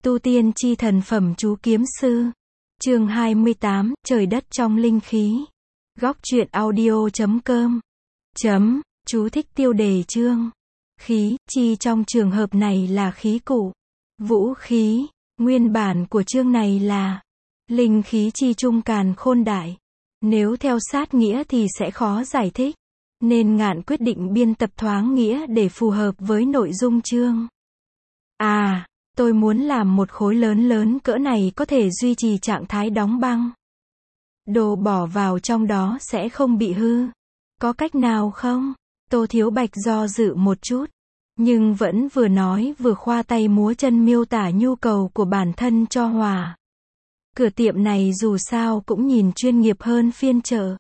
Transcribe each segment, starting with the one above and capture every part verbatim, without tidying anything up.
Tu tiên chi thần phẩm chú kiếm sư. Chương hai mươi tám, trời đất trong linh khí. Góc truyện audio chấm com. Chấm, chú thích tiêu đề chương. Khí, chi trong trường hợp này là khí cụ. Vũ khí, nguyên bản của chương này là linh khí chi trung càn khôn đại. Nếu theo sát nghĩa thì sẽ khó giải thích, nên Ngạn quyết định biên tập thoáng nghĩa để phù hợp với nội dung chương. À, tôi muốn làm một khối lớn lớn cỡ này có thể duy trì trạng thái đóng băng. Đồ bỏ vào trong đó sẽ không bị hư. Có cách nào không? Tô Thiếu Bạch do dự một chút, nhưng vẫn vừa nói vừa khoa tay múa chân miêu tả nhu cầu của bản thân cho Hòa. Cửa tiệm này dù sao cũng nhìn chuyên nghiệp hơn phiên chợ.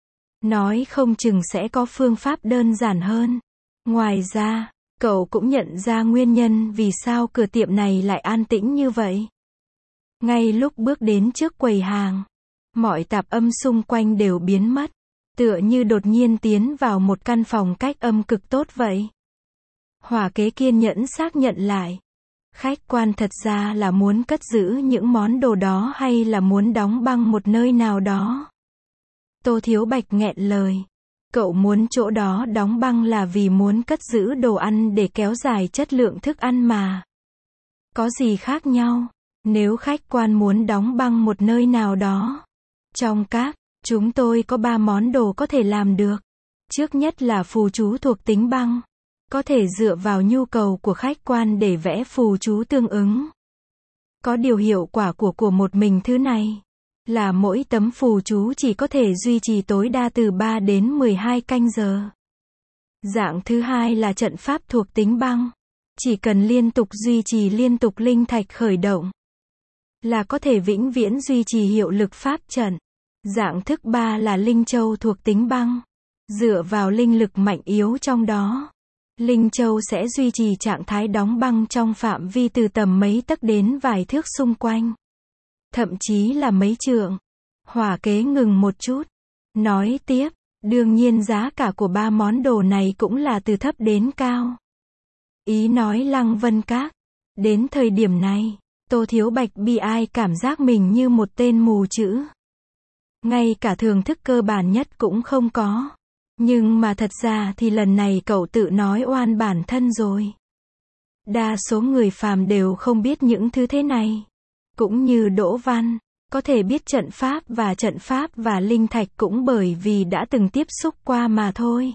Nói không chừng sẽ có phương pháp đơn giản hơn. Ngoài ra, cậu cũng nhận ra nguyên nhân vì sao cửa tiệm này lại an tĩnh như vậy. Ngay lúc bước đến trước quầy hàng, mọi tạp âm xung quanh đều biến mất, tựa như đột nhiên tiến vào một căn phòng cách âm cực tốt vậy. Hỏa kế kiên nhẫn xác nhận lại. Khách quan thật ra là muốn cất giữ những món đồ đó hay là muốn đóng băng một nơi nào đó? Tô Thiếu Bạch nghẹn lời. Cậu muốn chỗ đó đóng băng là vì muốn cất giữ đồ ăn để kéo dài chất lượng thức ăn mà. Có gì khác nhau? Nếu khách quan muốn đóng băng một nơi nào đó, trong các, chúng tôi có ba món đồ có thể làm được. Trước nhất là phù chú thuộc tính băng. Có thể dựa vào nhu cầu của khách quan để vẽ phù chú tương ứng. Có điều hiệu quả của của một mình thứ này là mỗi tấm phù chú chỉ có thể duy trì tối đa từ ba đến mười hai canh giờ. Dạng thứ hai là trận pháp thuộc tính băng. Chỉ cần liên tục duy trì liên tục linh thạch khởi động là có thể vĩnh viễn duy trì hiệu lực pháp trận. Dạng thứ ba là linh châu thuộc tính băng. Dựa vào linh lực mạnh yếu trong đó, linh châu sẽ duy trì trạng thái đóng băng trong phạm vi từ tầm mấy tấc đến vài thước xung quanh. Thậm chí là mấy trượng. Hỏa kế ngừng một chút, nói tiếp, đương nhiên giá cả của ba món đồ này cũng là từ thấp đến cao. Ý nói Lăng Vân Các. Đến thời điểm này, Tô Thiếu Bạch bi ai cảm giác mình như một tên mù chữ. Ngay cả thưởng thức cơ bản nhất cũng không có. Nhưng mà thật ra thì lần này cậu tự nói oan bản thân rồi. Đa số người phàm đều không biết những thứ thế này. Cũng như Đỗ Văn, có thể biết trận pháp và trận pháp và linh thạch cũng bởi vì đã từng tiếp xúc qua mà thôi.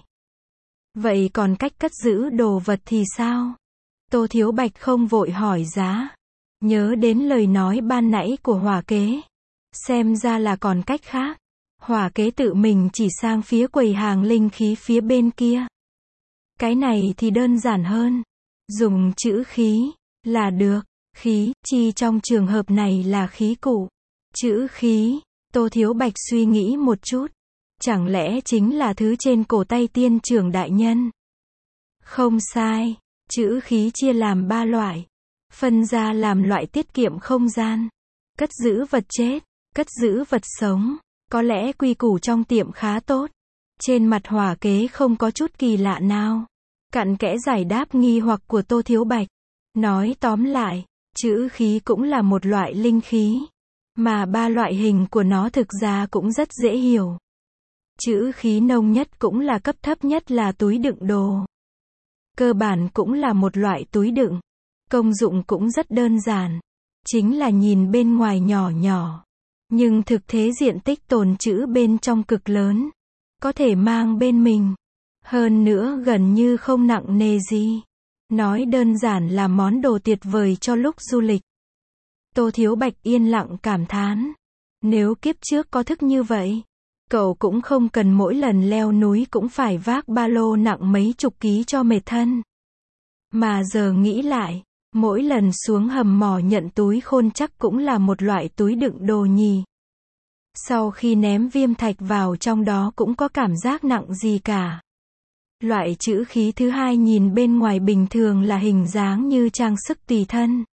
Vậy còn cách cất giữ đồ vật thì sao? Tô Thiếu Bạch không vội hỏi giá. Nhớ đến lời nói ban nãy của Hỏa kế. Xem ra là còn cách khác. Hỏa kế tự mình chỉ sang phía quầy hàng linh khí phía bên kia. Cái này thì đơn giản hơn. Dùng chữ khí là được. Khí, chi trong trường hợp này là khí cụ. Chữ khí, Tô Thiếu Bạch suy nghĩ một chút. Chẳng lẽ chính là thứ trên cổ tay tiên trưởng đại nhân? Không sai, chữ khí chia làm ba loại. Phân ra làm loại tiết kiệm không gian, cất giữ vật chết, cất giữ vật sống. Có lẽ quy củ trong tiệm khá tốt. Trên mặt Hỏa kế không có chút kỳ lạ nào. Cặn kẽ giải đáp nghi hoặc của Tô Thiếu Bạch. Nói tóm lại, chữ khí cũng là một loại linh khí. Mà ba loại hình của nó thực ra cũng rất dễ hiểu. Chữ khí nông nhất cũng là cấp thấp nhất là túi đựng đồ. Cơ bản cũng là một loại túi đựng. Công dụng cũng rất đơn giản. Chính là nhìn bên ngoài nhỏ nhỏ. Nhưng thực thế diện tích tồn trữ bên trong cực lớn. Có thể mang bên mình. Hơn nữa gần như không nặng nề gì. Nói đơn giản là món đồ tuyệt vời cho lúc du lịch. Tô Thiếu Bạch yên lặng cảm thán. Nếu kiếp trước có thức như vậy, cậu cũng không cần mỗi lần leo núi cũng phải vác ba lô nặng mấy chục ký cho mệt thân. Mà giờ nghĩ lại, mỗi lần xuống hầm mỏ nhận túi khôn chắc cũng là một loại túi đựng đồ nhì. Sau khi ném viêm thạch vào trong đó cũng có cảm giác nặng gì cả. Loại chữ khí thứ hai nhìn bên ngoài bình thường là hình dáng như trang sức tùy thân.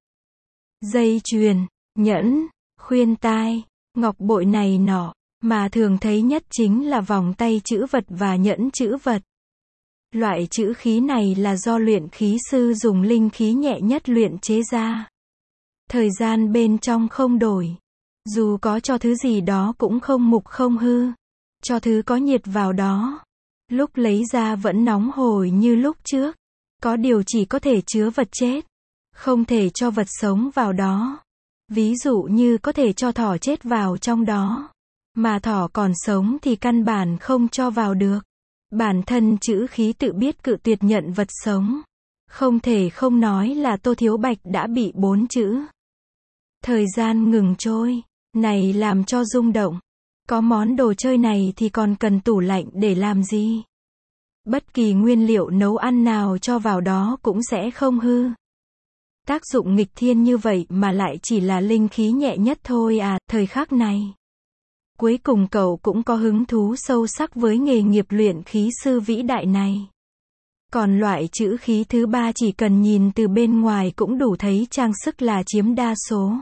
Dây chuyền, nhẫn, khuyên tai, ngọc bội này nọ, mà thường thấy nhất chính là vòng tay chữ vật và nhẫn chữ vật. Loại chữ khí này là do luyện khí sư dùng linh khí nhẹ nhất luyện chế ra. Thời gian bên trong không đổi. Dù có cho thứ gì đó cũng không mục không hư. Cho thứ có nhiệt vào đó. Lúc lấy ra vẫn nóng hổi như lúc trước. Có điều chỉ có thể chứa vật chết. Không thể cho vật sống vào đó. Ví dụ như có thể cho thỏ chết vào trong đó. Mà thỏ còn sống thì căn bản không cho vào được. Bản thân chữ khí tự biết cự tuyệt nhận vật sống. Không thể không nói là Tô Thiếu Bạch đã bị bốn chữ. Thời gian ngừng trôi. Này làm cho rung động. Có món đồ chơi này thì còn cần tủ lạnh để làm gì? Bất kỳ nguyên liệu nấu ăn nào cho vào đó cũng sẽ không hư. Tác dụng nghịch thiên như vậy mà lại chỉ là linh khí nhẹ nhất thôi à, thời khắc này. Cuối cùng cậu cũng có hứng thú sâu sắc với nghề nghiệp luyện khí sư vĩ đại này. Còn loại chữ khí thứ ba chỉ cần nhìn từ bên ngoài cũng đủ thấy trang sức là chiếm đa số.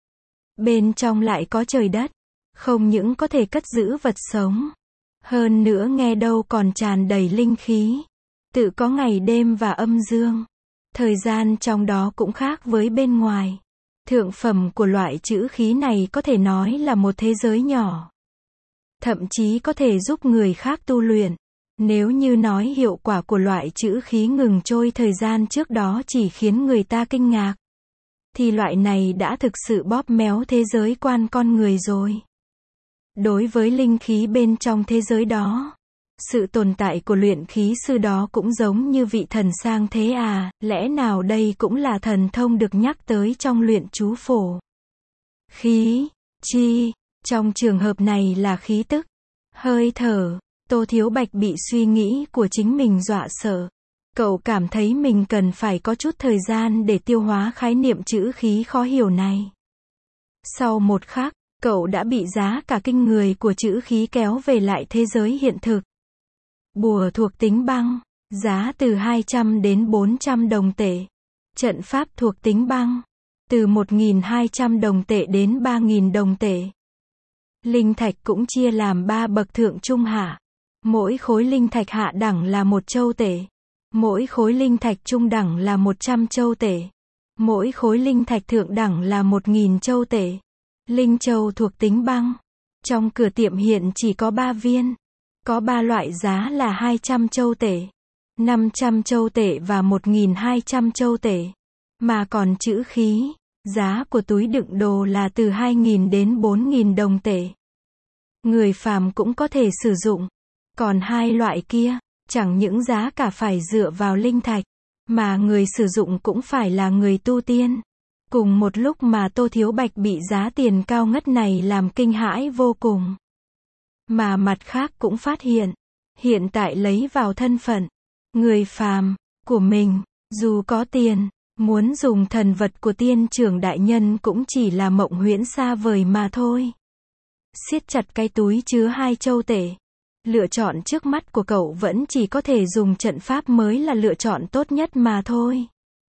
Bên trong lại có trời đất. Không những có thể cất giữ vật sống. Hơn nữa nghe đâu còn tràn đầy linh khí. Tự có ngày đêm và âm dương. Thời gian trong đó cũng khác với bên ngoài. Thượng phẩm của loại chữ khí này có thể nói là một thế giới nhỏ. Thậm chí có thể giúp người khác tu luyện. Nếu như nói hiệu quả của loại chữ khí ngừng trôi thời gian trước đó chỉ khiến người ta kinh ngạc. Thì loại này đã thực sự bóp méo thế giới quan con người rồi. Đối với linh khí bên trong thế giới đó, sự tồn tại của luyện khí sư đó cũng giống như vị thần sang thế à, lẽ nào đây cũng là thần thông được nhắc tới trong luyện chú phổ. Khí, chi, trong trường hợp này là khí tức, hơi thở. Tô Thiếu Bạch bị suy nghĩ của chính mình dọa sợ. Cậu cảm thấy mình cần phải có chút thời gian để tiêu hóa khái niệm chữ khí khó hiểu này. Sau một khắc, cậu đã bị giá cả kinh người của chữ khí kéo về lại thế giới hiện thực. Bùa thuộc tính băng, giá từ hai trăm đến bốn trăm đồng tệ. Trận pháp thuộc tính băng, từ một nghìn hai trăm đồng tệ đến ba nghìn đồng tệ. Linh thạch cũng chia làm ba bậc thượng trung hạ. Mỗi khối linh thạch hạ đẳng là một châu tệ. Mỗi khối linh thạch trung đẳng là một trăm châu tệ. Mỗi khối linh thạch thượng đẳng là một nghìn châu tệ. Linh châu thuộc tính băng. Trong cửa tiệm hiện chỉ có ba viên. Có ba loại giá là hai trăm châu tệ, năm trăm châu tệ và một nghìn hai trăm châu tệ. Mà còn chữ khí, giá của túi đựng đồ là từ hai nghìn đến bốn nghìn đồng tệ. Người phàm cũng có thể sử dụng. Còn hai loại kia, chẳng những giá cả phải dựa vào linh thạch, mà người sử dụng cũng phải là người tu tiên. Cùng một lúc mà Tô Thiếu Bạch bị giá tiền cao ngất này làm kinh hãi vô cùng. Mà mặt khác cũng phát hiện, hiện tại lấy vào thân phận, người phàm, của mình, dù có tiền, muốn dùng thần vật của tiên trưởng đại nhân cũng chỉ là mộng huyễn xa vời mà thôi. Siết chặt cái túi chứa hai châu tệ. Lựa chọn trước mắt của cậu vẫn chỉ có thể dùng trận pháp mới là lựa chọn tốt nhất mà thôi.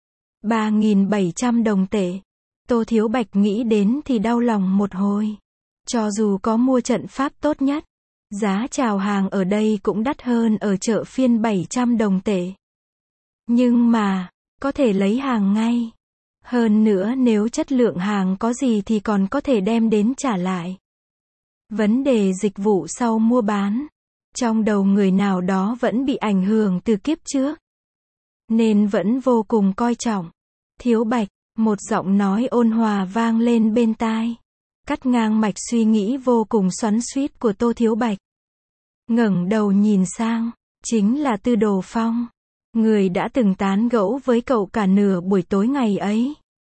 ba nghìn bảy trăm đồng tệ. Tô Thiếu Bạch nghĩ đến thì đau lòng một hồi. Cho dù có mua trận pháp tốt nhất, giá chào hàng ở đây cũng đắt hơn ở chợ phiên bảy trăm đồng tệ. Nhưng mà, có thể lấy hàng ngay. Hơn nữa nếu chất lượng hàng có gì thì còn có thể đem đến trả lại. Vấn đề dịch vụ sau mua bán, trong đầu người nào đó vẫn bị ảnh hưởng từ kiếp trước. Nên vẫn vô cùng coi trọng. Thiếu Bạch, một giọng nói ôn hòa vang lên bên tai. Cắt ngang mạch suy nghĩ vô cùng xoắn xuýt của Tô Thiếu Bạch. Ngẩng đầu nhìn sang, chính là Tư Đồ Phong. Người đã từng tán gẫu với cậu cả nửa buổi tối ngày ấy.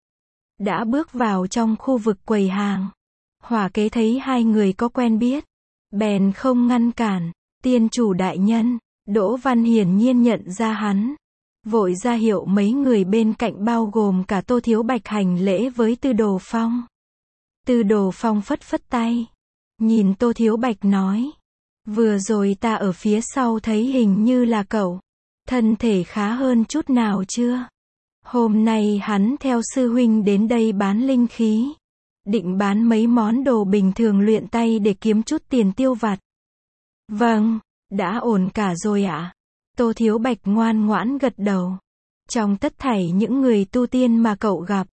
Đã bước vào trong khu vực quầy hàng. Hỏa kế thấy hai người có quen biết. Bèn không ngăn cản. Tiên chủ đại nhân, Đỗ Văn hiển nhiên nhận ra hắn. Vội ra hiệu mấy người bên cạnh bao gồm cả Tô Thiếu Bạch hành lễ với Tư Đồ Phong. Tư Đồ Phong phất phất tay. Nhìn Tô Thiếu Bạch nói. Vừa rồi ta ở phía sau thấy hình như là cậu. Thân thể khá hơn chút nào chưa? Hôm nay hắn theo sư huynh đến đây bán linh khí. Định bán mấy món đồ bình thường luyện tay để kiếm chút tiền tiêu vặt. Vâng, đã ổn cả rồi ạ. Tô Thiếu Bạch ngoan ngoãn gật đầu. Trong tất thảy những người tu tiên mà cậu gặp,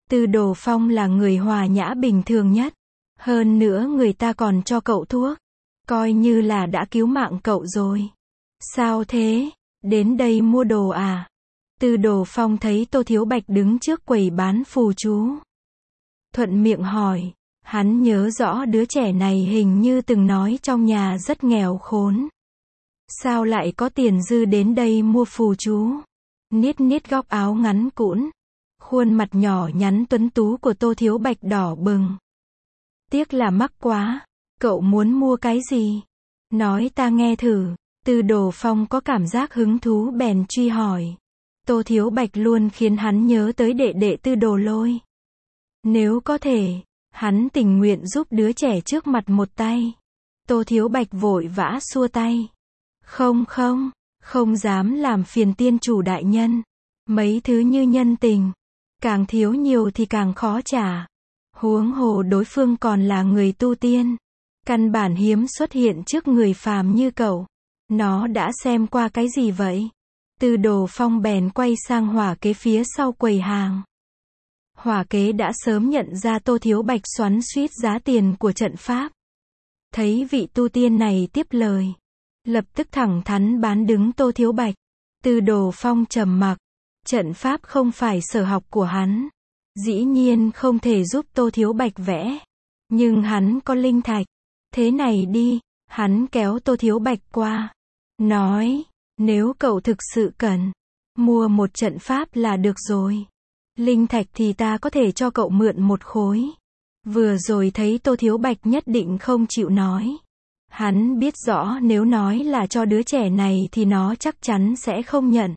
Tư Đồ Phong là người hòa nhã bình thường nhất. Hơn nữa người ta còn cho cậu thuốc. Coi như là đã cứu mạng cậu rồi. Sao thế? Đến đây mua đồ à? Tư Đồ Phong thấy Tô Thiếu Bạch đứng trước quầy bán phù chú. Thuận miệng hỏi. Hắn nhớ rõ đứa trẻ này hình như từng nói trong nhà rất nghèo khốn. Sao lại có tiền dư đến đây mua phù chú? Niết niết góc áo ngắn cũn. Khuôn mặt nhỏ nhắn tuấn tú của Tô Thiếu Bạch đỏ bừng. Tiếc là mắc quá. Cậu muốn mua cái gì? Nói ta nghe thử. Tư Đồ Phong có cảm giác hứng thú bèn truy hỏi. Tô Thiếu Bạch luôn khiến hắn nhớ tới đệ đệ Tư Đồ Lôi. Nếu có thể, hắn tình nguyện giúp đứa trẻ trước mặt một tay. Tô Thiếu Bạch vội vã xua tay. Không không, không dám làm phiền tiên chủ đại nhân. Mấy thứ như nhân tình, càng thiếu nhiều thì càng khó trả. Huống hồ đối phương còn là người tu tiên. Căn bản hiếm xuất hiện trước người phàm như cậu. Nó đã xem qua cái gì vậy? Tư Đồ Phong bèn quay sang Hỏa Kế phía sau quầy hàng. Hỏa Kế đã sớm nhận ra Tô Thiếu Bạch xoắn xuýt giá tiền của trận pháp. Thấy vị tu tiên này tiếp lời, lập tức thẳng thắn bán đứng Tô Thiếu Bạch. Tư Đồ Phong trầm mặc. Trận pháp không phải sở học của hắn. Dĩ nhiên không thể giúp Tô Thiếu Bạch vẽ. Nhưng hắn có linh thạch. Thế này đi, hắn kéo Tô Thiếu Bạch qua. Nói, nếu cậu thực sự cần, mua một trận pháp là được rồi. Linh thạch thì ta có thể cho cậu mượn một khối. Vừa rồi thấy Tô Thiếu Bạch nhất định không chịu nói. Hắn biết rõ nếu nói là cho đứa trẻ này thì nó chắc chắn sẽ không nhận.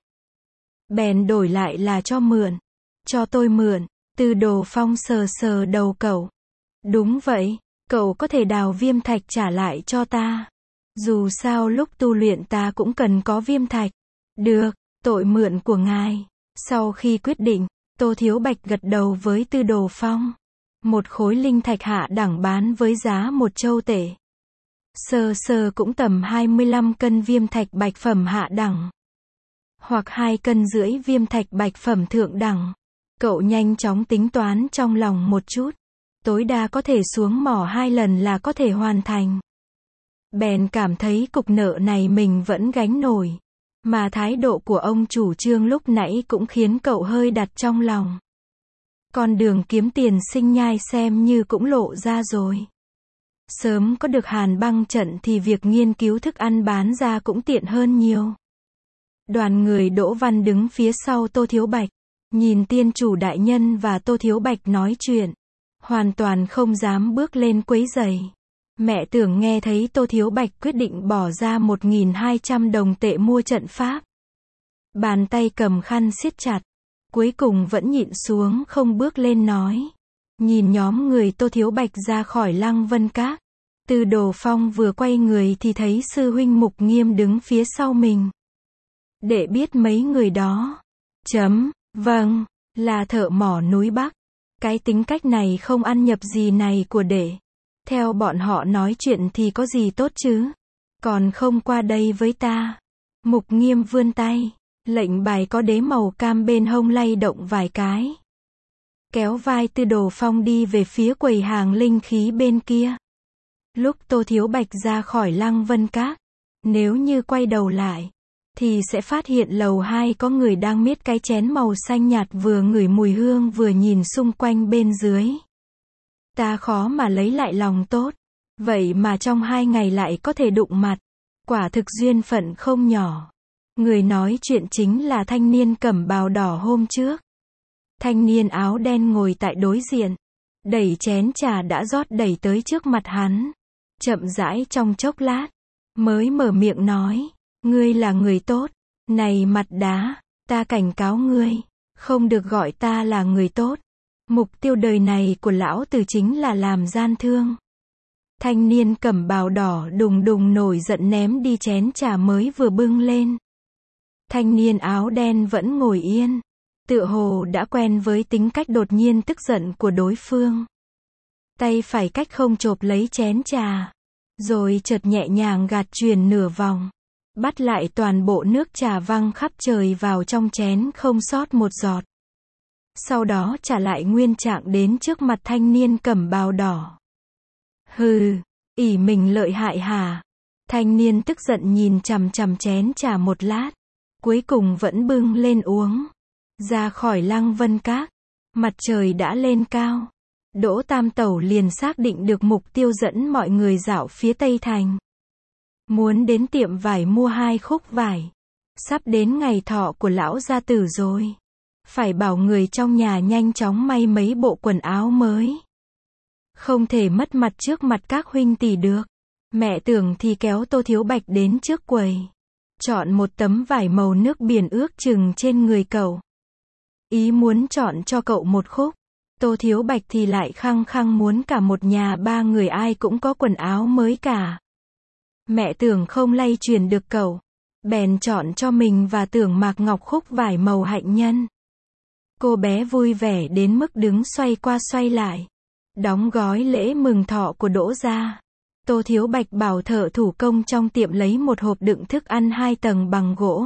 Bèn đổi lại là cho mượn. Cho tôi mượn. Tư Đồ Phong sờ sờ đầu cậu. Đúng vậy, cậu có thể đào viêm thạch trả lại cho ta. Dù sao lúc tu luyện ta cũng cần có viêm thạch. Được, tội mượn của ngài. Sau khi quyết định, Tô Thiếu Bạch gật đầu với Tư Đồ Phong. Một khối linh thạch hạ đẳng bán với giá một châu tệ. Sơ sơ cũng tầm hai mươi lăm cân viêm thạch bạch phẩm hạ đẳng. Hoặc hai cân rưỡi viêm thạch bạch phẩm thượng đẳng. Cậu nhanh chóng tính toán trong lòng một chút. Tối đa có thể xuống mỏ hai lần là có thể hoàn thành. Bèn cảm thấy cục nợ này mình vẫn gánh nổi. Mà thái độ của ông chủ Trương lúc nãy cũng khiến cậu hơi đặt trong lòng. Con đường kiếm tiền sinh nhai xem như cũng lộ ra rồi. Sớm có được hàn băng trận thì việc nghiên cứu thức ăn bán ra cũng tiện hơn nhiều. Đoàn người Đỗ Văn đứng phía sau Tô Thiếu Bạch. Nhìn tiên chủ đại nhân và Tô Thiếu Bạch nói chuyện. Hoàn toàn không dám bước lên quấy rầy. Mẹ tưởng nghe thấy Tô Thiếu Bạch quyết định bỏ ra một nghìn hai trăm đồng tệ mua trận pháp. Bàn tay cầm khăn siết chặt. Cuối cùng vẫn nhịn xuống không bước lên nói. Nhìn nhóm người Tô Thiếu Bạch ra khỏi Lăng Vân Các. Tư Đồ Phong vừa quay người thì thấy sư huynh Mục Nghiêm đứng phía sau mình. Để biết mấy người đó. Chấm, vâng, là thợ mỏ núi Bắc. Cái tính cách này không ăn nhập gì này của đệ. Theo bọn họ nói chuyện thì có gì tốt chứ. Còn không qua đây với ta. Mục Nghiêm vươn tay. Lệnh bài có đế màu cam bên hông lay động vài cái. Kéo vai Tư Đồ Phong đi về phía quầy hàng linh khí bên kia. Lúc Tô Thiếu Bạch ra khỏi Lăng Vân Các, nếu như quay đầu lại, thì sẽ phát hiện lầu hai có người đang miết cái chén màu xanh nhạt vừa ngửi mùi hương vừa nhìn xung quanh bên dưới. Ta khó mà lấy lại lòng tốt. Vậy mà trong hai ngày lại có thể đụng mặt. Quả thực duyên phận không nhỏ. Người nói chuyện chính là thanh niên cẩm bào đỏ hôm trước. Thanh niên áo đen ngồi tại đối diện. Đẩy chén trà đã rót đầy tới trước mặt hắn. Chậm rãi trong chốc lát. Mới mở miệng nói. Ngươi là người tốt. Này mặt đá. Ta cảnh cáo ngươi. Không được gọi ta là người tốt. Mục tiêu đời này của lão tử chính là làm gian thương. Thanh niên cẩm bào đỏ đùng đùng nổi giận ném đi chén trà mới vừa bưng lên. Thanh niên áo đen vẫn ngồi yên. Tựa hồ đã quen với tính cách đột nhiên tức giận của đối phương. Tay phải cách không chộp lấy chén trà. Rồi chợt nhẹ nhàng gạt chuyền nửa vòng. Bắt lại toàn bộ nước trà văng khắp trời vào trong chén không sót một giọt. sau đó trả lại nguyên trạng đến trước mặt thanh niên cẩm bào đỏ. Hừ, ỷ mình lợi hại hả? Thanh niên tức giận nhìn chằm chằm chén trà một lát, cuối cùng vẫn bưng lên uống. Ra khỏi Lăng Vân Các, mặt trời đã lên cao. Đỗ Tam Tẩu liền xác định được mục tiêu dẫn mọi người dạo phía Tây Thành. Muốn đến tiệm vải mua hai khúc vải. Sắp đến ngày thọ của lão gia tử rồi. Phải bảo người trong nhà nhanh chóng may mấy bộ quần áo mới. Không thể mất mặt trước mặt các huynh tỷ được. Mẹ Tưởng thì kéo Tô Thiếu Bạch đến trước quầy. Chọn một tấm vải màu nước biển ước chừng trên người cậu. Ý muốn chọn cho cậu một khúc. Tô Thiếu Bạch thì lại khăng khăng muốn cả một nhà ba người ai cũng có quần áo mới cả. Mẹ Tưởng không lay truyền được cậu. Bèn chọn cho mình và Tưởng Mạc Ngọc khúc vải màu hạnh nhân. Cô bé vui vẻ đến mức đứng xoay qua xoay lại. Đóng gói lễ mừng thọ của Đỗ gia. Tô Thiếu Bạch bảo thợ thủ công trong tiệm lấy một hộp đựng thức ăn hai tầng bằng gỗ.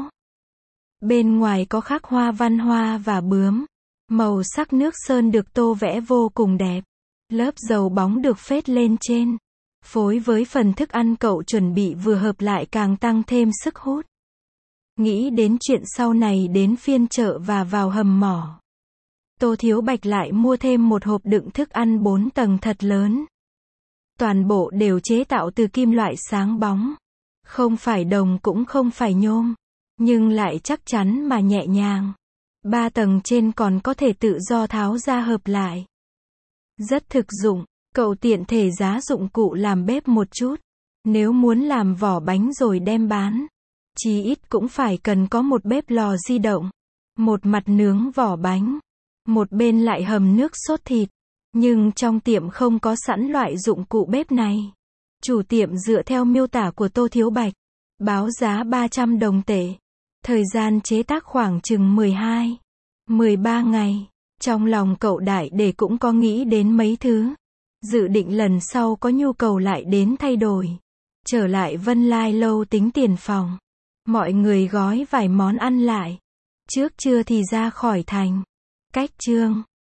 Bên ngoài có khắc hoa văn hoa và bướm. Màu sắc nước sơn được tô vẽ vô cùng đẹp. Lớp dầu bóng được phết lên trên. Phối với phần thức ăn cậu chuẩn bị vừa hợp lại càng tăng thêm sức hút. Nghĩ đến chuyện sau này đến phiên chợ và vào hầm mỏ. Tô Thiếu Bạch lại mua thêm một hộp đựng thức ăn bốn tầng thật lớn. Toàn bộ đều chế tạo từ kim loại sáng bóng. Không phải đồng cũng không phải nhôm. Nhưng lại chắc chắn mà nhẹ nhàng. Ba tầng trên còn có thể tự do tháo ra hợp lại. Rất thực dụng. Cậu tiện thể giá dụng cụ làm bếp một chút. Nếu muốn làm vỏ bánh rồi đem bán. Chí ít cũng phải cần có một bếp lò di động. Một mặt nướng vỏ bánh. Một bên lại hầm nước sốt thịt. Nhưng trong tiệm không có sẵn loại dụng cụ bếp này. Chủ tiệm dựa theo miêu tả của Tô Thiếu Bạch. Báo giá ba trăm đồng tệ. Thời gian chế tác khoảng chừng mười hai, mười ba ngày. Trong lòng cậu đại để cũng có nghĩ đến mấy thứ. Dự định lần sau có nhu cầu lại đến thay đổi. Trở lại Vân Lai Lâu tính tiền phòng. Mọi người gói vài món ăn lại. Trước trưa thì ra khỏi thành. Cách chương